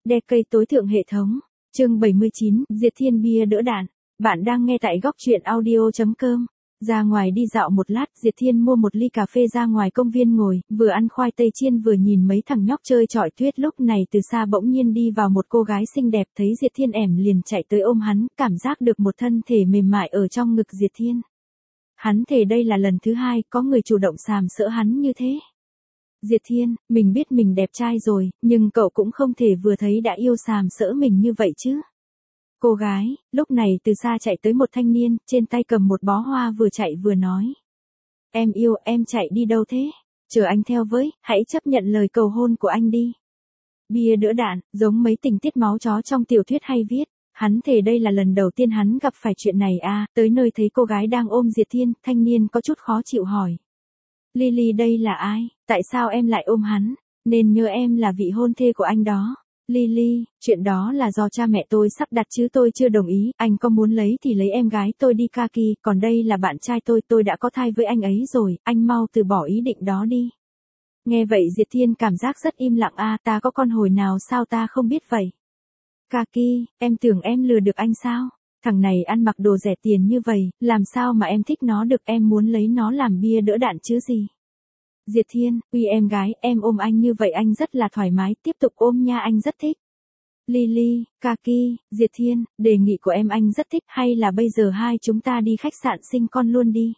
Decade tối thượng hệ thống. Chương 79, Diệt Thiên bia đỡ đạn. Bạn đang nghe tại góc truyện audio.com. Ra ngoài đi dạo một lát, Diệt Thiên mua một ly cà phê ra ngoài công viên ngồi, vừa ăn khoai tây chiên vừa nhìn mấy thằng nhóc chơi chọi tuyết. Lúc này từ xa bỗng nhiên đi vào một cô gái xinh đẹp, thấy Diệt Thiên liền chạy tới ôm hắn, cảm giác được một thân thể mềm mại ở trong ngực Diệt Thiên. Hắn thề đây là lần thứ hai có người chủ động sàm sỡ hắn như thế. Diệt Thiên, mình biết mình đẹp trai rồi, nhưng cậu cũng không thể vừa thấy đã yêu sàm sỡ mình như vậy chứ. Cô gái, lúc này từ xa chạy tới một thanh niên, trên tay cầm một bó hoa vừa chạy vừa nói. Em yêu, em chạy đi đâu thế? Chờ anh theo với, hãy chấp nhận lời cầu hôn của anh đi. Bia đỡ đạn, giống mấy tình tiết máu chó trong tiểu thuyết hay viết. Hắn thề đây là lần đầu tiên hắn gặp phải chuyện này tới nơi thấy cô gái đang ôm Diệt Thiên, thanh niên có chút khó chịu hỏi. Lily đây là ai? Tại sao em lại ôm hắn? Nên nhớ em là vị hôn thê của anh đó. Lily, chuyện đó là do cha mẹ tôi sắp đặt chứ tôi chưa đồng ý, anh có muốn lấy thì lấy em gái tôi đi Kaki, còn đây là bạn trai tôi đã có thai với anh ấy rồi, anh mau từ bỏ ý định đó đi. Nghe vậy Diệt Thiên cảm giác rất im lặng ta có con hồi nào sao ta không biết vậy. Kaki, em tưởng em lừa được anh sao? Thằng này ăn mặc đồ rẻ tiền như vậy, làm sao mà em thích nó được, em muốn lấy nó làm bia đỡ đạn chứ gì. Diệt Thiên, uy em gái, em ôm anh như vậy anh rất là thoải mái, tiếp tục ôm nha anh rất thích. Lily, Kaki, Diệt Thiên, đề nghị của em anh rất thích, hay là bây giờ hai chúng ta đi khách sạn sinh con luôn đi.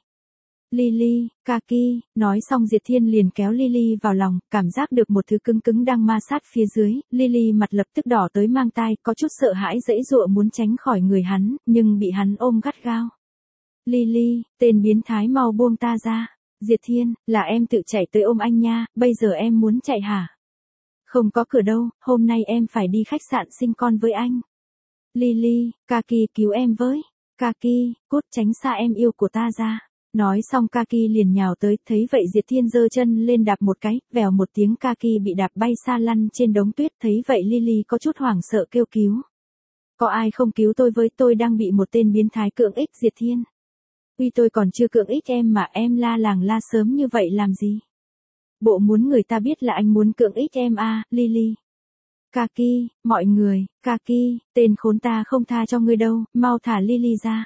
Lily, Kaki, nói xong Diệt Thiên liền kéo Lily vào lòng, cảm giác được một thứ cứng cứng đang ma sát phía dưới, Lily mặt lập tức đỏ tới mang tai, có chút sợ hãi giãy giụa muốn tránh khỏi người hắn, nhưng bị hắn ôm gắt gao. Lily, tên biến thái mau buông ta ra. Diệt Thiên, là em tự chạy tới ôm anh nha, bây giờ em muốn chạy hả? Không có cửa đâu, hôm nay em phải đi khách sạn sinh con với anh. Lily, Kaki cứu em với. Kaki, cút tránh xa em yêu của ta ra. Nói xong Kaki liền nhào tới, thấy vậy Diệt Thiên giơ chân lên đạp một cái, vèo một tiếng Kaki bị đạp bay xa lăn trên đống tuyết, thấy vậy Lily có chút hoảng sợ kêu cứu. Có ai không cứu tôi với, tôi đang bị một tên biến thái cưỡng ích. Diệt Thiên. Uy tôi còn chưa cưỡng ích em mà em la làng la sớm như vậy làm gì? Bộ muốn người ta biết là anh muốn cưỡng ích em Lily. Kaki, mọi người, Kaki, tên khốn ta không tha cho ngươi đâu, mau thả Lily ra.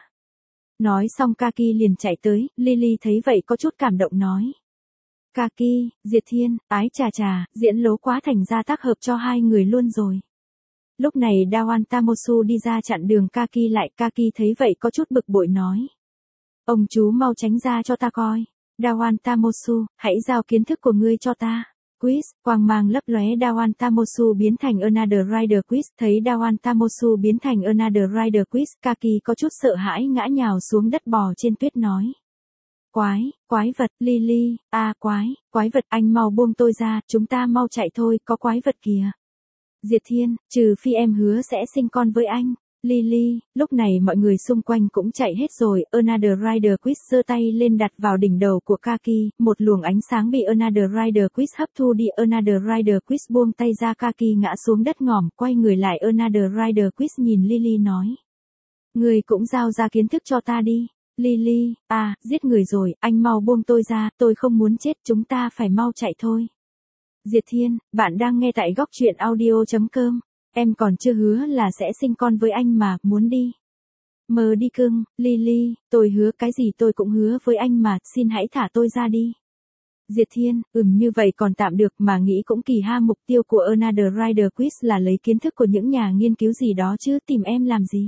Nói xong Kaki liền chạy tới, Lily thấy vậy có chút cảm động nói. Kaki, Diệt Thiên, ái chà, diễn lố quá thành ra tác hợp cho hai người luôn rồi. Lúc này Dawan Tamosu đi ra chặn đường Kaki lại, Kaki thấy vậy có chút bực bội nói. Ông chú mau tránh ra cho ta coi. Dawan Tamosu, hãy giao kiến thức của ngươi cho ta. Quiz, quang mang lấp lóe Dawan Tamosu biến thành Another Rider Quiz. Thấy Dawan Tamosu biến thành Another Rider Quiz, Kaki có chút sợ hãi ngã nhào xuống đất bò trên tuyết nói. Quái vật, Lily, quái vật, anh mau buông tôi ra, chúng ta mau chạy thôi, có quái vật kìa. Diệt Thiên, trừ phi em hứa sẽ sinh con với anh. Lily, lúc này mọi người xung quanh cũng chạy hết rồi, Another Rider Quiz giơ tay lên đặt vào đỉnh đầu của Kaki, một luồng ánh sáng bị Another Rider Quiz hấp thu đi, Another Rider Quiz buông tay ra Kaki ngã xuống đất ngỏm, quay người lại Another Rider Quiz nhìn Lily nói. Người cũng giao ra kiến thức cho ta đi. Lily, giết người rồi, anh mau buông tôi ra, tôi không muốn chết, chúng ta phải mau chạy thôi. Diệt Thiên, bạn đang nghe tại góc truyện audio.com. Em còn chưa hứa là sẽ sinh con với anh mà, muốn đi. Mơ đi cưng, Lily, tôi hứa cái gì tôi cũng hứa với anh mà, xin hãy thả tôi ra đi. Diệt Thiên, như vậy còn tạm được mà nghĩ cũng kỳ ha, mục tiêu của Another Rider Quiz là lấy kiến thức của những nhà nghiên cứu gì đó chứ tìm em làm gì.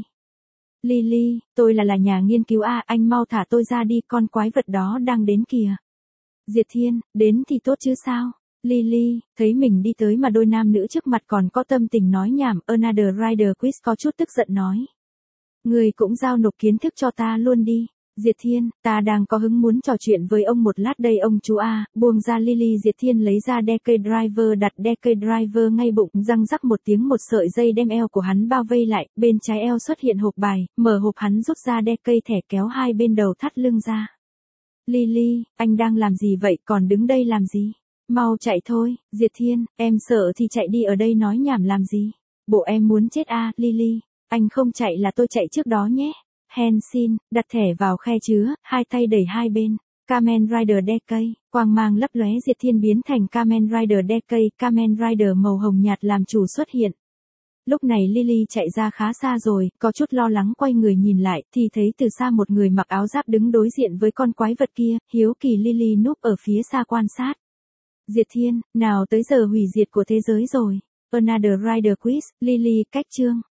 Lily, tôi là nhà nghiên cứu anh mau thả tôi ra đi, con quái vật đó đang đến kìa. Diệt Thiên, đến thì tốt chứ sao. Lily, thấy mình đi tới mà đôi nam nữ trước mặt còn có tâm tình nói nhảm, Another Rider Quiz có chút tức giận nói. Người cũng giao nộp kiến thức cho ta luôn đi. Diệt Thiên, ta đang có hứng muốn trò chuyện với ông một lát đây ông chú buông ra Lily. Diệt Thiên lấy ra Decade Driver, đặt Decade Driver ngay bụng, răng rắc một tiếng, một sợi dây đem eo của hắn bao vây lại, bên trái eo xuất hiện hộp bài, mở hộp hắn rút ra Decade thẻ kéo hai bên đầu thắt lưng ra. Lily, anh đang làm gì vậy, còn đứng đây làm gì? Mau chạy thôi. Diệt Thiên, em sợ thì chạy đi, ở đây nói nhảm làm gì? Bộ em muốn chết Lily, anh không chạy là tôi chạy trước đó nhé. Henshin, đặt thẻ vào khe chứa, hai tay đẩy hai bên. Kamen Rider Decade, quang mang lấp lóe Diệt Thiên biến thành Kamen Rider Decade, Kamen Rider màu hồng nhạt làm chủ xuất hiện. Lúc này Lily chạy ra khá xa rồi, có chút lo lắng quay người nhìn lại, thì thấy từ xa một người mặc áo giáp đứng đối diện với con quái vật kia, hiếu kỳ Lily núp ở phía xa quan sát. Diệt Thiên, nào tới giờ hủy diệt của thế giới rồi. Another Rider Quiz, Lily, cách chương.